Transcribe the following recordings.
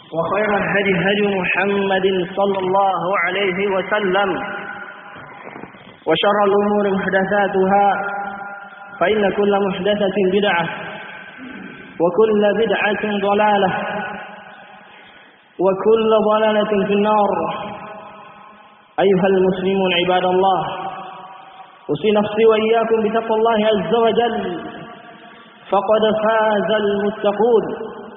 وخير الهدي هدي محمد صلى الله عليه وسلم وشر الأمور محدثاتها فإن كل محدثة بدعة وكل بدعة ضلالة وكل ضلالة في النار. أيها المسلمون عباد الله، أوصي نفسي وإياكم بتقوى الله عز وجل فقد فاز المتقون.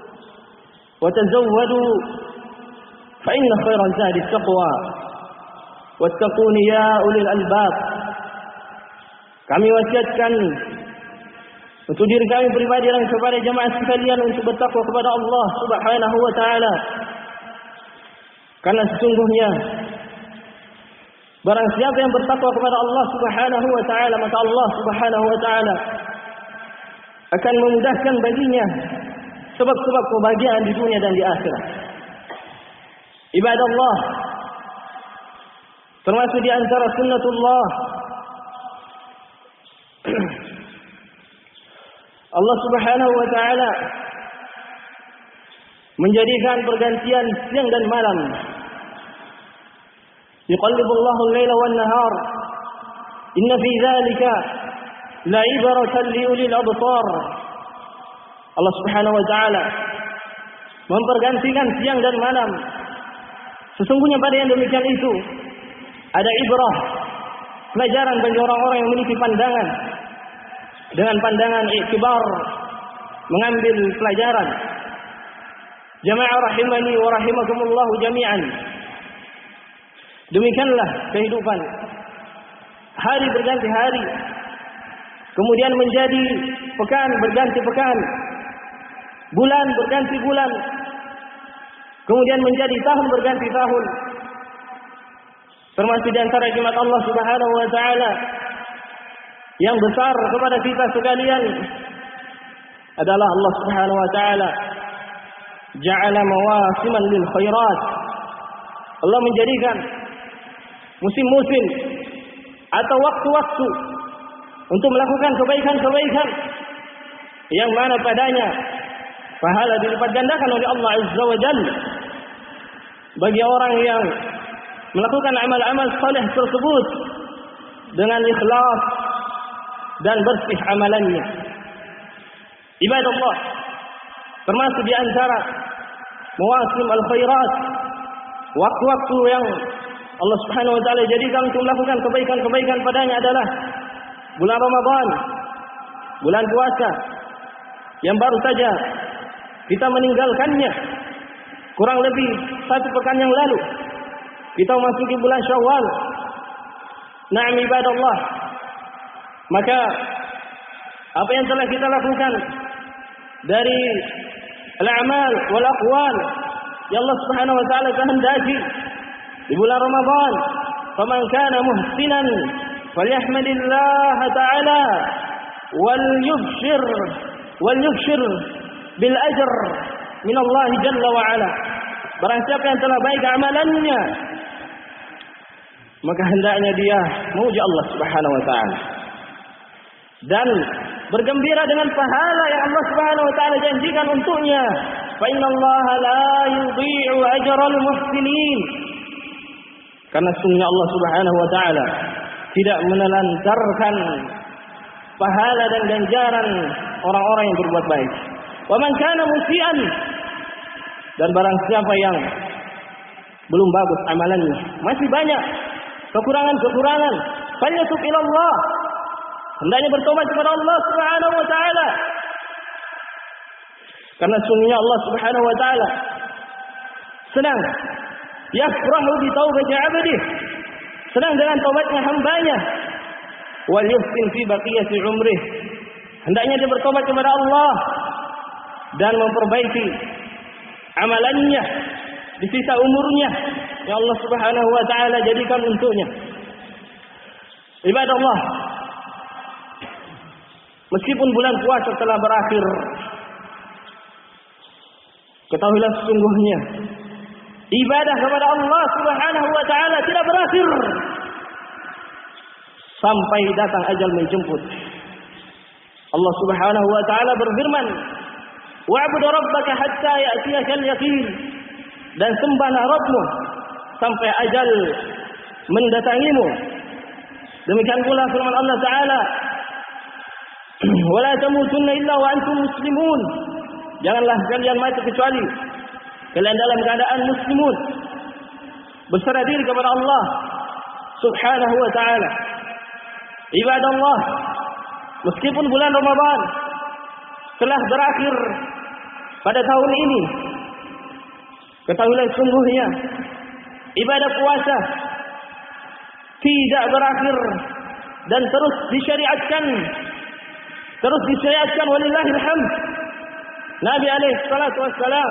وتزودوا فإن خير الزاد التقوى واتقون ya ulil albab. Kami wasiatkan untuk diri kami pribadi dan kepada jemaah sekalian untuk bertakwa kepada Allah Subhanahu wa taala. Karena sesungguhnya barang siapa yang bertakwa kepada Allah Subhanahu wa taala, maka Allah Subhanahu wa taala akan memudahkan baginya sebab-sebab kebahagiaan di dunia dan di akhirat. Ibadallah, termasuk di antara sunnatullah Allah Subhanahu wa taala menjadikan pergantian siang dan malam. Yuqallibullahu al-laila wan-nahar. Inna fi dzalika la'ibratan liulil absar. Allah Subhanahu wa taala mempergantikan siang dan malam. Sesungguhnya pada yang demikian itu ada ibrah, pelajaran bagi orang-orang yang memiliki pandangan, dengan pandangan iktibar, mengambil pelajaran. Jamaah rahimani wa rahimakumullah jami'an. Demikianlah kehidupan. Hari berganti hari, kemudian menjadi pekan berganti pekan, bulan berganti bulan, kemudian menjadi tahun berganti tahun. Termasuk di antara nikmat Allah Subhanahu wa taala yang besar kepada kita sekalian adalah Allah Subhanahu wa taala ja'ala mawasiman lil khairat. Allah menjadikan musim-musim atau waktu-waktu untuk melakukan kebaikan-kebaikan yang mana padanya pahala dilipat gandakan oleh Allah Azza wa Jalla bagi orang yang melakukan amal-amal saleh tersebut dengan ikhlas dan bersih amalannya. Ibadallah, termasuk di antara mawasim al-khairat, waktu-waktu yang Allah Subhanahu wa taala jadikan untuk melakukan kebaikan-kebaikan padanya adalah bulan Ramadan, bulan puasa yang baru saja kita meninggalkannya kurang lebih 1 pekan yang lalu. Kita memasuki bulan Syawal. Na'am ibadallah. Maka apa yang telah kita lakukan dari al-a'mal wal aqwal yang Allah Subhanahu wa taala kehendaki di bulan Ramadan, faman kana muhsinan falyahmadillah ta'ala wal yubshir bil ajr min Allah jalla wa ala. Barang siapa yang telah baik amalannya, maka hendaknya dia memuji Allah Subhanahu wa taala dan bergembira dengan pahala yang Allah Subhanahu wa taala janjikan untuknya. Fa innallaha la yudhi'u ajral muhsinin. Karena sungguhnya Allah Subhanahu wa taala tidak menelantarkan pahala dan ganjaran orang-orang yang berbuat baik. Wa man kana musian, dan barang siapa yang belum bagus amalannya, masih banyak kekurangan-kekurangan, falyatub ila Allah, hendaknya bertobat kepada Allah Subhanahu wa taala. Karena sungguhnya Allah Subhanahu wa taala senang, yafrahu bi taubati 'abdihi, senang dengan taubatnya hambanya. Wal yuhsin fi baqiyati umrih, hendaknya dia bertobat kepada Allah dan memperbaiki amalannya di sisa umurnya yang Allah Subhanahu wa taala jadikan untuknya. Ibadallah, meskipun bulan puasa telah berakhir, ketahuilah sesungguhnya ibadah kepada Allah Subhanahu wa taala tidak berakhir sampai datang ajal menjemput. Allah Subhanahu wa taala berfirman, "Wa'bud rabbaka hatta ya'tiyakal yaqin." dan sembahlah Rabbmu sampai ajal mendatangimu. Demikian pula firman Allah Ta'ala, wala tamutunna illa wa antum muslimun. Janganlah kalian mati kecuali kalian dalam keadaan muslimun, berserah diri kepada Allah Subhanahu wa Ta'ala. Ibadallah, meskipun bulan Ramadan telah berakhir pada tahun ini, ketahuilah sungguhnya ibadah puasa tidak berakhir dan terus disyariatkan walillahil hamd. Nabi alaihi salatu wassalam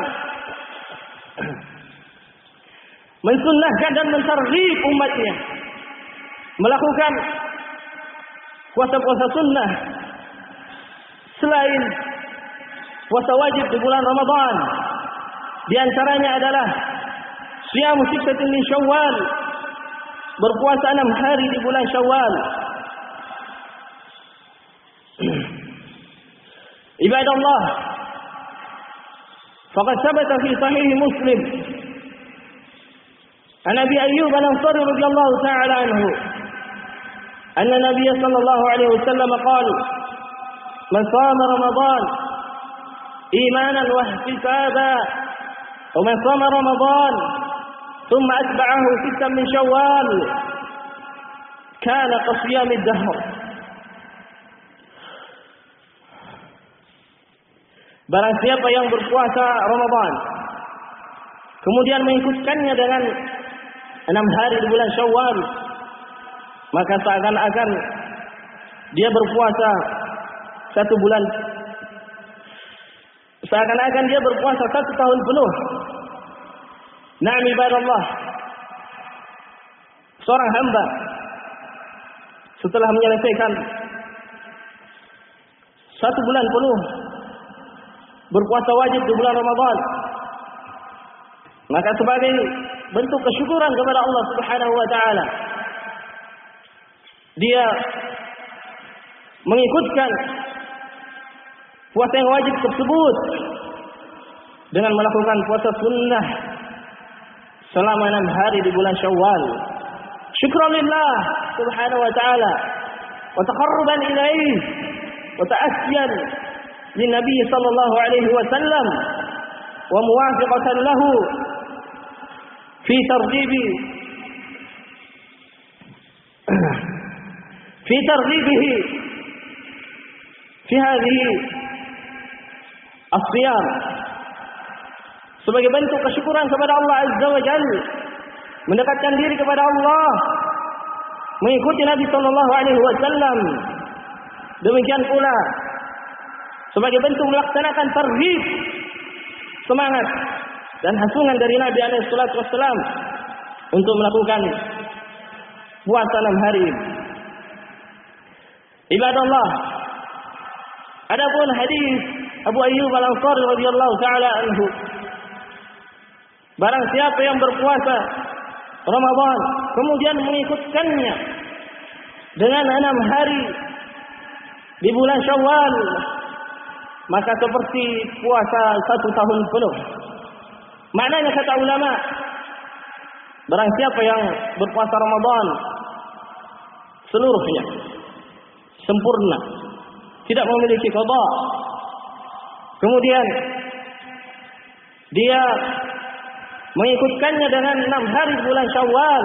mensunnahkan dan mentarghib umatnya melakukan puasa-puasa sunnah selain puasa wajib di bulan Ramadan. Di antaranya adalah siyamu sittatin min Syawal, berpuasa 6 hari di bulan Syawal. Ibadallah, faqad thabata fi sahih Muslim an Abi Ayyub al-Ansari radhiyallahu ta'ala anhu anna Nabiy sallallahu alaihi wasallam qala man shama Ramadan imanan wa ihtisaban wa man shama Ramadan thumma atba'ahu 6 min Syawal kana qasiyam ad-dahr. Barang siapa yang berpuasa Ramadan kemudian mengikutkannya dengan 6 hari di bulan Syawal, maka seakan-akan dia berpuasa 1 bulan, seakan-akan dia berpuasa 1 tahun penuh. Na'am ibadallah, seorang hamba setelah menyelesaikan 1 bulan penuh berpuasa wajib di bulan Ramadan, maka sebagai bentuk kesyukuran kepada Allah Subhanahu wa Ta'ala, dia mengikutkan puasa yang wajib tersebut dengan melakukan puasa sunnah selama 6 hari di bulan Syawal. Syukran lillah Subhanahu wa Ta'ala wa taqarruban ilaihi wa ta'assiyan lin Nabi sallallahu alaihi wasallam wa muwafiqatan lahu fi targhibihi fi hadhihi as-siyam, sebagai bentuk kesyukuran kepada Allah Azza wa Jalla, mendekatkan diri kepada Allah, mengikuti Nabi sallallahu alaihi wasallam. Demikian pula sebagai bentuk melaksanakan targhib, semangat dan hasungan dari Nabi alaihi salatu wassalam untuk melakukan puasa 6 hari. Ibadallah, adapun hadis Abu Ayyub al-Ansari radhiyallahu taala anhu, barang siapa yang berpuasa Ramadan kemudian mengikutkannya dengan 6 hari di bulan Syawal, maka seperti puasa 1 tahun penuh. Maknanya kata ulama, barang siapa yang berpuasa Ramadan seluruhnya sempurna, tidak memiliki qada, kemudian dia mengikutkannya dengan 6 hari bulan Syawal,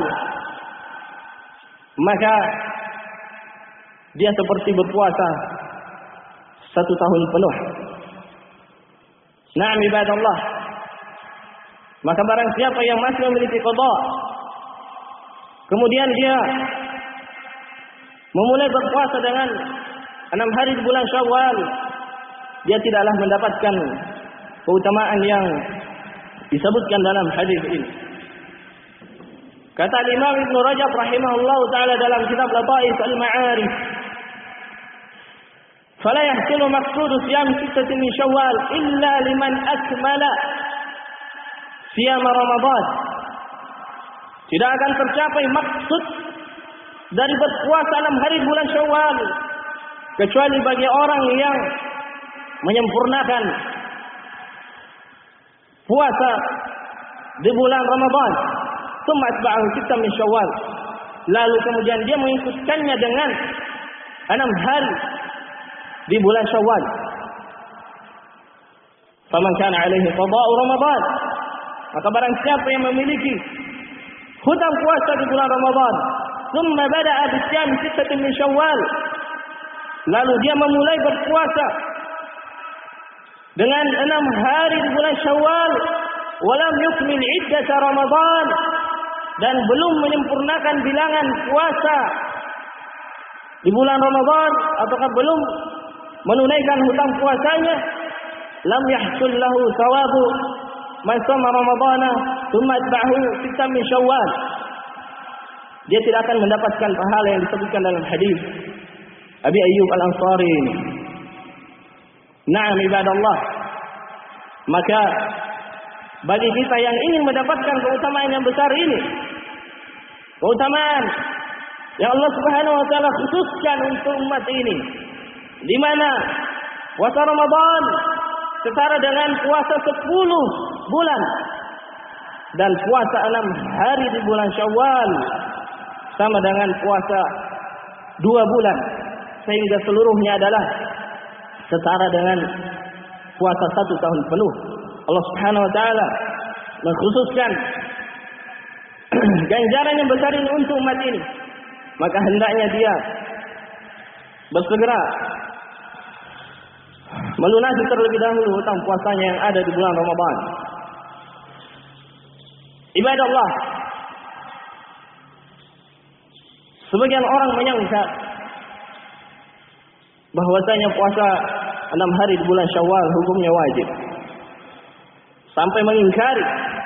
maka dia seperti berpuasa 1 tahun penuh. Na'am ibadallah, maka barang siapa yang masih memiliki qada, kemudian dia memulai berpuasa dengan 6 hari di bulan Syawal, dia tidaklah mendapatkan keutamaan yang disebutkan dalam hadis ini. Kata Imam Ibn Rajab rahimahullahu taala dalam kitab Lataif al-Ma'arif, fala yahsulu maqsudu siyam 6 min Syawal illa liman akmala siyam Ramadan. Tidak akan tercapai maksud dari berpuasa 6 hari bulan Syawal kecuali bagi orang yang menyempurnakan puasa di bulan Ramadan, tsumma atba'ahu sittan min Syawal. Lalu kemudian dia mengikutkannya dengan 6 hari di bulan Syawal. Faman kana alaihi qada'u Ramadan, maka barang siapa yang memiliki hutang puasa di bulan Ramadan, tsumma bada'a bisyam sittatin min Syawal, lalu dia memulai berpuasa dengan 6 hari di bulan Syawal, walam yukmil iddata Ramadan, dan belum menyempurnakan bilangan puasa di bulan Ramadan, ataukah belum menunaikan hutang puasanya, lam yahsul lahu thawabu man shoma Ramadana tsumma atba'ahu sittan min Syawal. Dia tidak akan mendapatkan pahala yang disebutkan dalam hadis Abi Ayyub Al-Ansari ini. Na'am ibadallah. Maka bagi kita yang ingin mendapatkan keutamaan yang besar ini, keutamaan yang Allah Subhanahu wa taala khususkan untuk umat ini, di mana puasa Ramadan setara dengan puasa 10 bulan dan puasa 6 hari di bulan Syawal sama dengan puasa 2 bulan, sehingga seluruhnya adalah setara dengan puasa 1 tahun penuh. Allah Subhanahu wa taala mengkhususkan ganjaran yang besar ini untuk umat ini, maka hendaknya dia bersegera melunasi terlebih dahulu hutang puasanya yang ada di bulan Ramadan. Ibadah Allah, sebagian orang menyangka bahwasanya puasa 6 hari di bulan Syawal hukumnya wajib, sampai mengingkari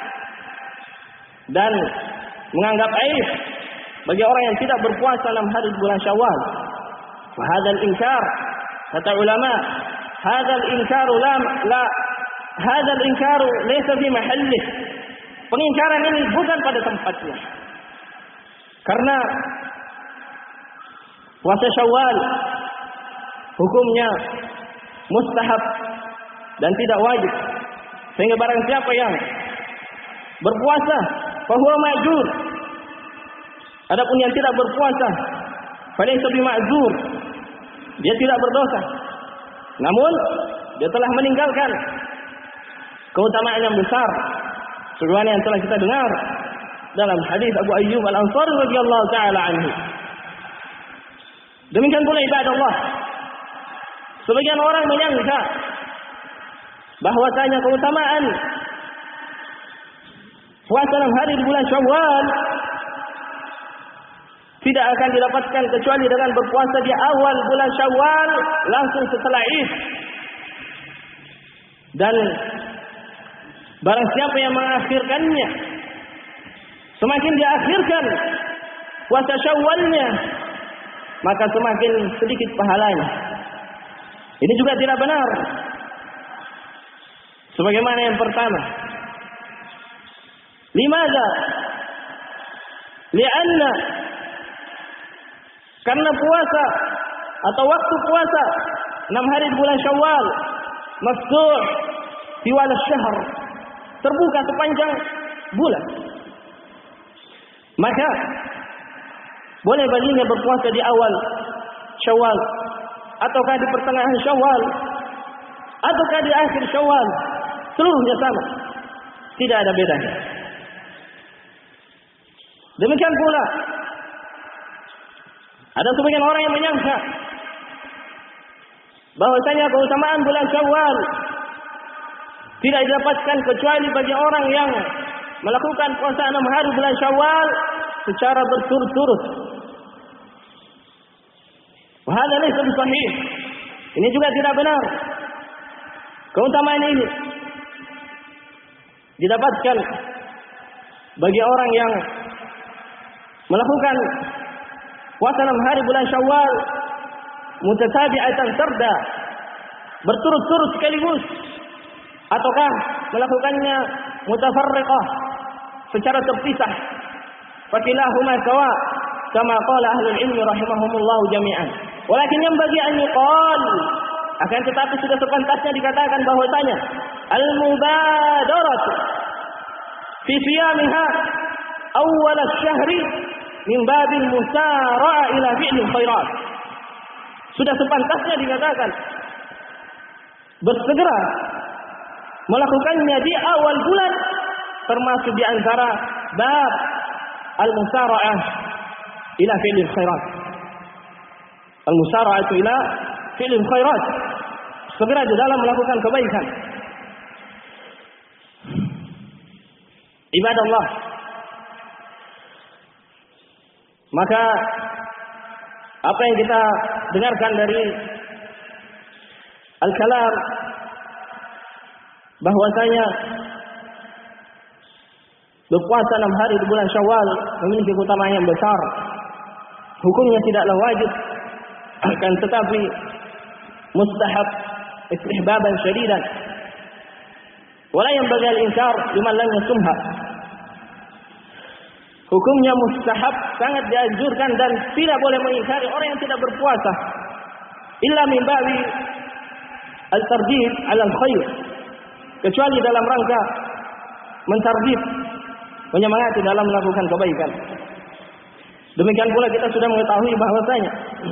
dan menganggap aib bagi orang yang tidak berpuasa 6 hari di bulan Syawal. Fahadzal inkar, kata ulama, hadzal inkaru hadzal inkaru laysa fi mahallih. Pengingkaran ini bukan pada tempatnya. Karena puasa Syawal hukumnya mustahab dan tidak wajib. Sehingga barang siapa yang berpuasa fahuwa ma'dzur. Adapun yang tidak berpuasa falaysa bima'dzur. Dia tidak berdosa. Namun dia telah meninggalkan keutamaan yang besar sebagaimana yang telah kita dengar dalam hadis Abu Ayyub Al-Ansari radhiyallahu taala anhu. Demikian pula ibadah Allah, sebagian orang menyangka bahwasanya keutamaan puasa 6 hari di bulan Syawal tidak akan didapatkan kecuali dengan berpuasa di awal bulan Syawal langsung setelah Id. Dan barang siapa yang mengakhirkannya, semakin diakhirkan puasa Syawalnya, maka semakin sedikit pahalanya. Ini juga tidak benar. Sebagaimana yang pertama, limadza? Lianna, karena puasa atau waktu puasa 6 hari di bulan Syawal maftuh tiwal syahr, terbuka sepanjang bulan. Maka boleh baginya berpuasa di awal Syawal, ataukah di pertengahan Syawal, ataukah di akhir Syawal, seluruhnya sama, tidak ada bedanya. Demikian pula ada sebagian orang yang menyangka bahwasanya keutamaan bulan Syawal tidak didapatkan kecuali bagi orang yang melakukan puasa 6 hari bulan Syawal secara berturut-turut. Wahada laysa bisahih. Ini juga tidak benar. Keutamaan ini didapatkan bagi orang yang melakukan puasa 6 hari bulan Syawal mutatabi'atan sarda, berturut-turut sekaligus, ataukah melakukannya mutafarriqah, secara terpisah. Fakilahuma sawa, kama qala ahlul ilmi rahimahumullah jami'an. Walakin yang bagi an yuqal, akan tetapi sudah sepantasnya dikatakan bahwasanya al-mubadaratu fi siyamiha awal asy-syahri min babil musara'a ila fi'lil khairat. Sudah sepantasnya dikatakan bersegera melakukannya di awal bulan, termasuk di antara bab al-musara'ah ila fi'lil khairat. Al-musara'ah ila fi'lil khairat, segera di dalam melakukan kebaikan. Ibadallah, maka apa yang kita dengarkan dari al-kalam bahwasanya berpuasa 6 hari di bulan Syawal memiliki keutamaan yang besar. Hukumnya tidaklah wajib, akan tetapi mustahab istihbaban syadidan. Wala yanbaghi al-inkar liman lam yasumha. Hukumnya mustahab, sangat dianjurkan dan tidak boleh mengingkari orang yang tidak berpuasa. Illa min babi al-tardid 'ala al-khair. Kecuali dalam rangka mentardid, menyemangati dalam melakukan kebaikan. Demikian pula kita sudah mengetahui bahwasanya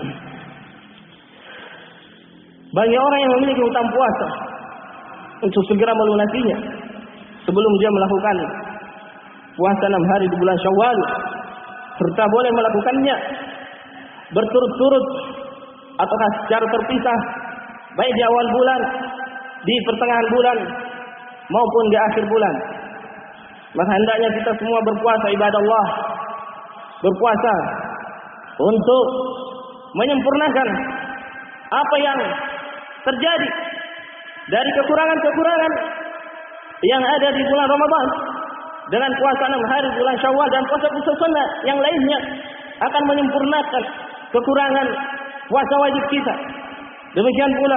bagi orang yang memiliki hutang puasa untuk segera melunasinya sebelum dia melakukan puasa 6 hari di bulan Syawal, serta boleh melakukannya berturut-turut ataukah secara terpisah, baik di awal bulan, di pertengahan bulan, maupun di akhir bulan. Maka hendaknya kita semua berpuasa, ibadah Allah, berpuasa untuk menyempurnakan apa yang terjadi dari kekurangan-kekurangan yang ada di bulan Ramadan. Dengan puasa 6 hari bulan Syawal dan puasa-puasa sunnah yang lainnya akan menyempurnakan kekurangan puasa wajib kita. Demikian pula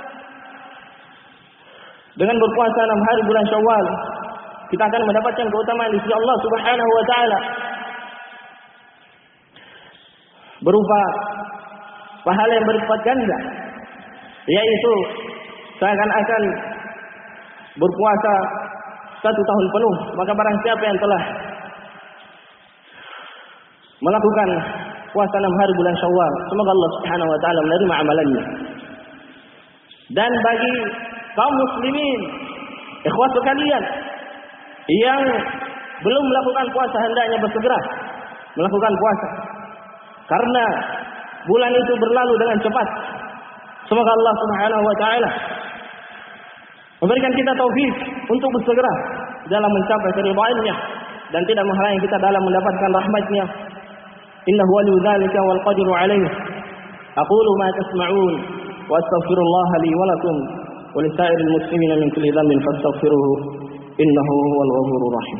dengan berpuasa 6 hari bulan Syawal, kita akan mendapatkan keutamaan di sisi Allah Subhanahu wa taala berupa pahala yang berlipat ganda, yaitu seakan-akan berpuasa 1 tahun penuh. Maka barang siapa yang telah melakukan puasa 6 hari bulan Syawal, semoga Allah Subhanahu wa taala menerima amalannya. Dan bagi kaum muslimin, ikhwah sekalian, yang belum melakukan puasa hendaknya bersegera melakukan puasa, karena bulan itu berlalu dengan cepat. Semoga Allah Subhanahu wa taala memberikan kita taufik untuk bersegera dalam mencapai keridhaannya dan tidak menghalangi kita dalam mendapatkan rahmatnya. Innahu waliyyu dzalika wal qadiru alaihi. Aqulu ma tasma'un wa astaghfirullah li wa lakum wa lisa'iril muslimina min kulli dhanbin fastaghfiruhu innahu huwal ghafurur rahim.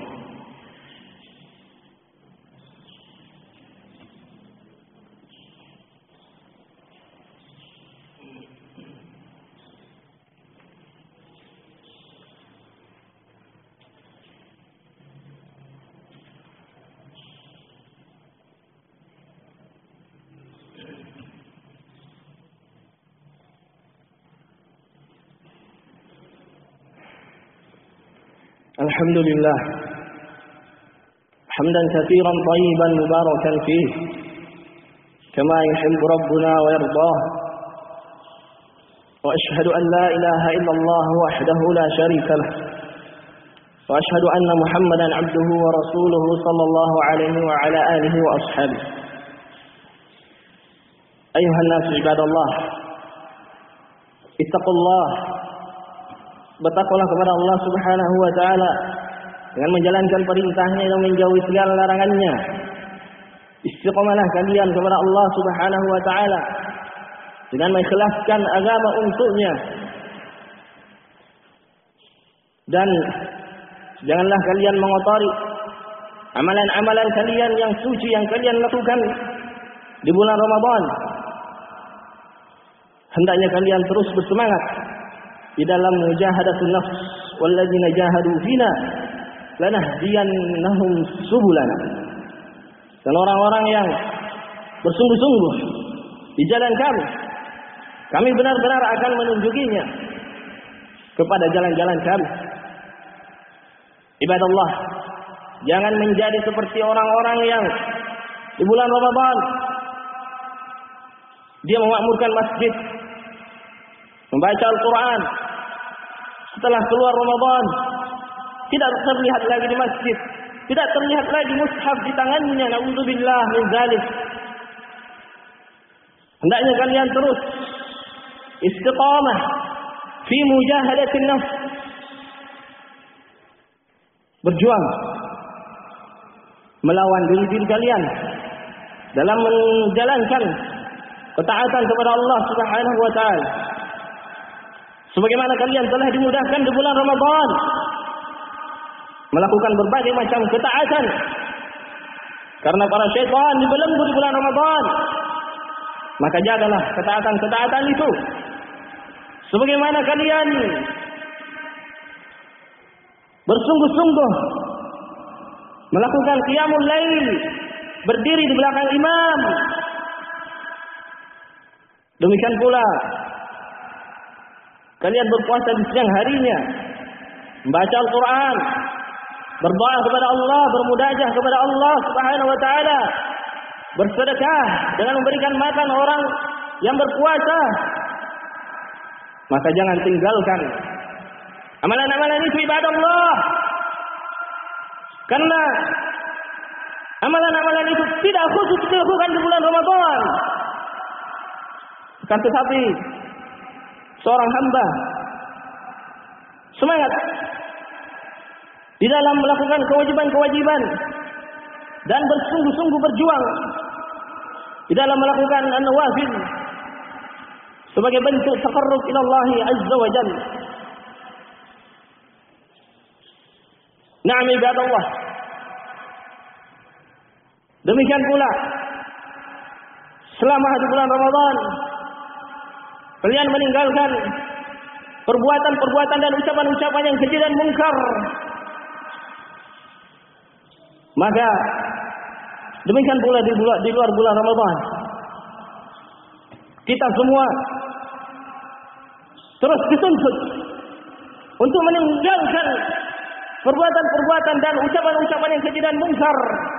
الحمد لله حمدا كثيرا طيبا مباركا فيه كما يحب ربنا ويرضاه وأشهد أن لا إله إلا الله وحده لا شريك له وأشهد أن محمدا عبده ورسوله صلى الله عليه وعلى آله وأصحابه. أيها الناس عباد الله اتقوا الله, bertakwalah kepada Allah Subhanahu wa taala dengan menjalankan perintahnya dan menjauhi segala larangannya. Istiqamalah kalian kepada Allah Subhanahu wa taala dengan mengikhlaskan agama untuknya, dan janganlah kalian mengotori amalan-amalan kalian yang suci yang kalian lakukan di bulan Ramadan. Hendaknya kalian terus bersemangat di dalam mujahadatun nafs, walladzina jahadu fina lanahdiyannahum subulana. Dan orang-orang yang bersungguh-sungguh di jalan kami benar-benar akan menunjukinya kepada jalan-jalan kami. Ibadallah, Jangan menjadi seperti orang-orang yang di bulan Ramadan dia memakmurkan masjid, membaca Al-Quran. Setelah keluar Ramadan, tidak terlihat lagi di masjid, tidak terlihat lagi mushaf di tangannya. Na'udzubillah min dzalik. Hendaknya kalian terus istiqamah fi mujahadatin nafs, berjuang melawan diri kalian dalam menjalankan ketaatan kepada Allah Subhanahu wa taala. Sebagaimana kalian telah dimudahkan di bulan Ramadan melakukan berbagai macam ketaatan, karena para syaitan dibelenggu di bulan Ramadan, maka jagalah ketaatan-ketaatan itu. Sebagaimana kalian bersungguh-sungguh melakukan qiyamul lail, berdiri di belakang imam, demikian pula kalian berpuasa di siang harinya, membaca Al-Quran, berdoa kepada Allah, bermunajat kepada Allah Subhanahu wa taala, bersedekah dengan memberikan makan orang yang berpuasa. Maka jangan tinggalkan amalan-amalan itu, ibadah Allah. Karena amalan-amalan itu tidak khusus dilakukan di bulan Ramadan. Akan tetapi seorang hamba semangat di dalam melakukan kewajiban-kewajiban dan bersungguh-sungguh berjuang di dalam melakukan an-nawafil sebagai bentuk taqarrub ila Allah Azza wa Jalla. Na'am ibadallah. Demikian pula selama di bulan Ramadan kalian meninggalkan perbuatan-perbuatan dan ucapan-ucapan yang keji dan mungkar. Maka demikian pula di luar bulan Ramadan kita semua terus dituntut untuk meninggalkan perbuatan-perbuatan dan ucapan-ucapan yang keji dan mungkar.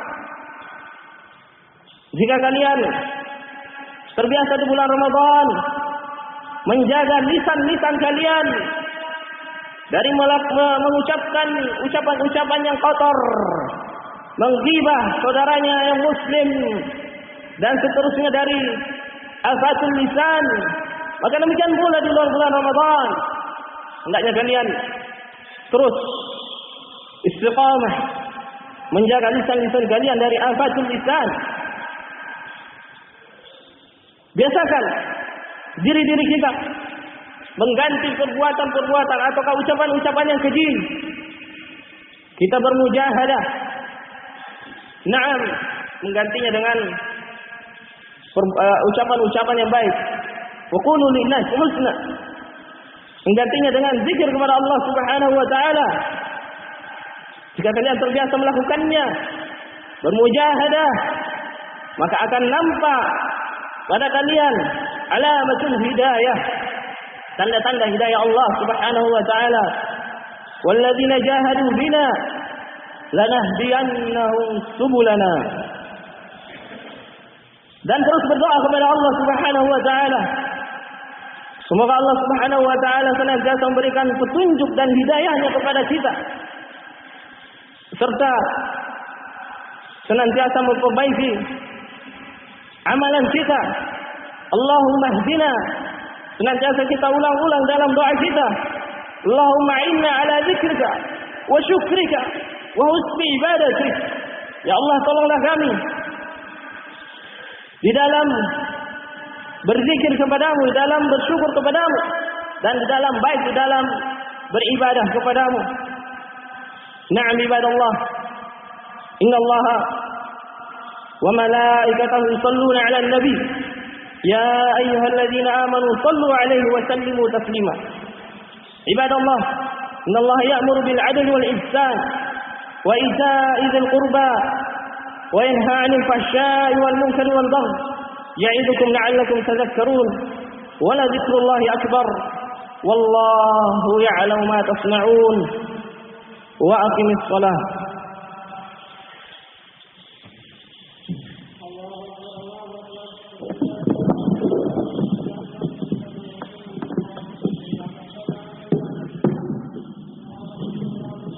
Jika kalian terbiasa di bulan Ramadan menjaga lisan-lisan kalian dari mengucapkan ucapan-ucapan yang kotor, menggibah saudaranya yang muslim, dan seterusnya dari afatul lisan, maka demikian pula di luar bulan Ramadan hendaknya kalian terus istiqamah menjaga lisan-lisan kalian dari afatul lisan. Biasakan diri-diri kita mengganti perbuatan-perbuatan atau ucapan-ucapan yang keji. Kita bermujahadah. Naam, menggantinya dengan ucapan-ucapan yang baik. Wa qulu lin-nas husna. Menggantinya dengan zikir kepada Allah Subhanahu wa taala. Jika kalian terbiasa melakukannya, bermujahadah, maka akan nampak pada kalian alamatul hidayah, tanda-tanda hidayah Allah Subhanahu wa taala. Walladzina jahadu bina lanahdiyannahum subulana. Dan terus berdoa kepada Allah Subhanahu wa taala, semoga Allah Subhanahu wa taala senantiasa memberikan petunjuk dan hidayahnya kepada kita, serta senantiasa memperbaiki amalan kita. Allahumma hdina, senantiasa kita ulang-ulang dalam doa kita. Allahumma inna ala zikrika wa syukrika wa husni ibadatik. Ya Allah, tolonglah kami di dalam berzikir kepadamu, di dalam bersyukur kepadamu, dan di dalam baik di dalam beribadah kepadamu. Na'am ibadallah, inna Allah wa malaikatahu yusalluna 'alan nabi ya ayyuhalladzina amanu sallu 'alaihi wa sallimu taslima. Ibadallah, inna Allah ya'muru bil 'adli wal ihsan wa ita'i dzil qurba wa yanha 'anil fahsya'i wal munkari wal baghi ya'idukum la'allakum tadhakkarun. Wa la dzikrullahi akbar wallahu ya'lamu ma tasna'un. Wa aqimis shalah. الله الله أكبر